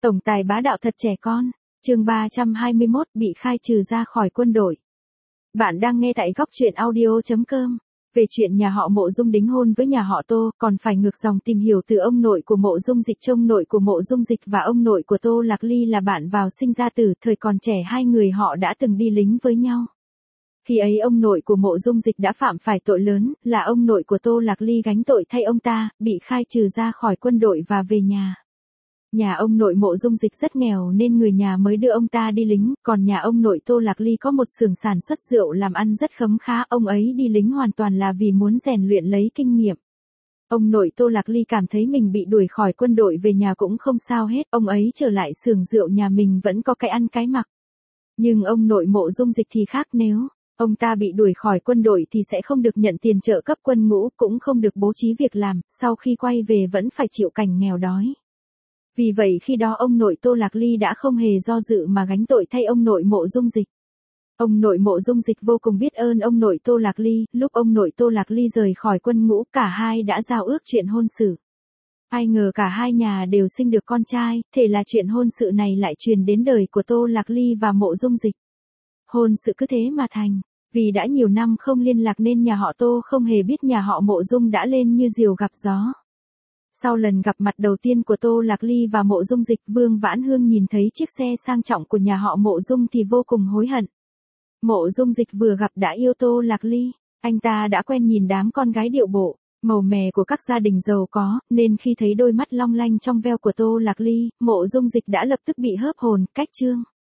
Tổng tài bá đạo thật trẻ con. Chương 321 bị khai trừ ra khỏi quân đội. Bạn đang nghe tại góc truyện audio.com. Về chuyện nhà họ Mộ Dung đính hôn với nhà họ Tô, còn phải ngược dòng tìm hiểu từ ông nội của Mộ Dung Dịch. Ông nội của Mộ Dung Dịch và ông nội của Tô Lạc Ly là bạn vào sinh ra tử, thời còn trẻ hai người họ đã từng đi lính với nhau. Khi ấy ông nội của Mộ Dung Dịch đã phạm phải tội lớn, là ông nội của Tô Lạc Ly gánh tội thay ông ta, bị khai trừ ra khỏi quân đội và về nhà. Nhà ông nội Mộ Dung Dịch rất nghèo nên người nhà mới đưa ông ta đi lính, còn nhà ông nội Tô Lạc Ly có một xưởng sản xuất rượu làm ăn rất khấm khá, ông ấy đi lính hoàn toàn là vì muốn rèn luyện lấy kinh nghiệm. Ông nội Tô Lạc Ly cảm thấy mình bị đuổi khỏi quân đội về nhà cũng không sao hết, ông ấy trở lại xưởng rượu nhà mình vẫn có cái ăn cái mặc. Nhưng ông nội Mộ Dung Dịch thì khác, nếu ông ta bị đuổi khỏi quân đội thì sẽ không được nhận tiền trợ cấp quân ngũ, cũng không được bố trí việc làm, sau khi quay về vẫn phải chịu cảnh nghèo đói. Vì vậy khi đó ông nội Tô Lạc Ly đã không hề do dự mà gánh tội thay ông nội Mộ Dung Dịch. Ông nội Mộ Dung Dịch vô cùng biết ơn ông nội Tô Lạc Ly, lúc ông nội Tô Lạc Ly rời khỏi quân ngũ cả hai đã giao ước chuyện hôn sự. Ai ngờ cả hai nhà đều sinh được con trai, thế là chuyện hôn sự này lại truyền đến đời của Tô Lạc Ly và Mộ Dung Dịch. Hôn sự cứ thế mà thành, vì đã nhiều năm không liên lạc nên nhà họ Tô không hề biết nhà họ Mộ Dung đã lên như diều gặp gió. Sau lần gặp mặt đầu tiên của Tô Lạc Ly và Mộ Dung Dịch, Vương Vãn Hương nhìn thấy chiếc xe sang trọng của nhà họ Mộ Dung thì vô cùng hối hận. Mộ Dung Dịch vừa gặp đã yêu Tô Lạc Ly, anh ta đã quen nhìn đám con gái điệu bộ, màu mè của các gia đình giàu có, nên khi thấy đôi mắt long lanh trong veo của Tô Lạc Ly, Mộ Dung Dịch đã lập tức bị hớp hồn, cách chương.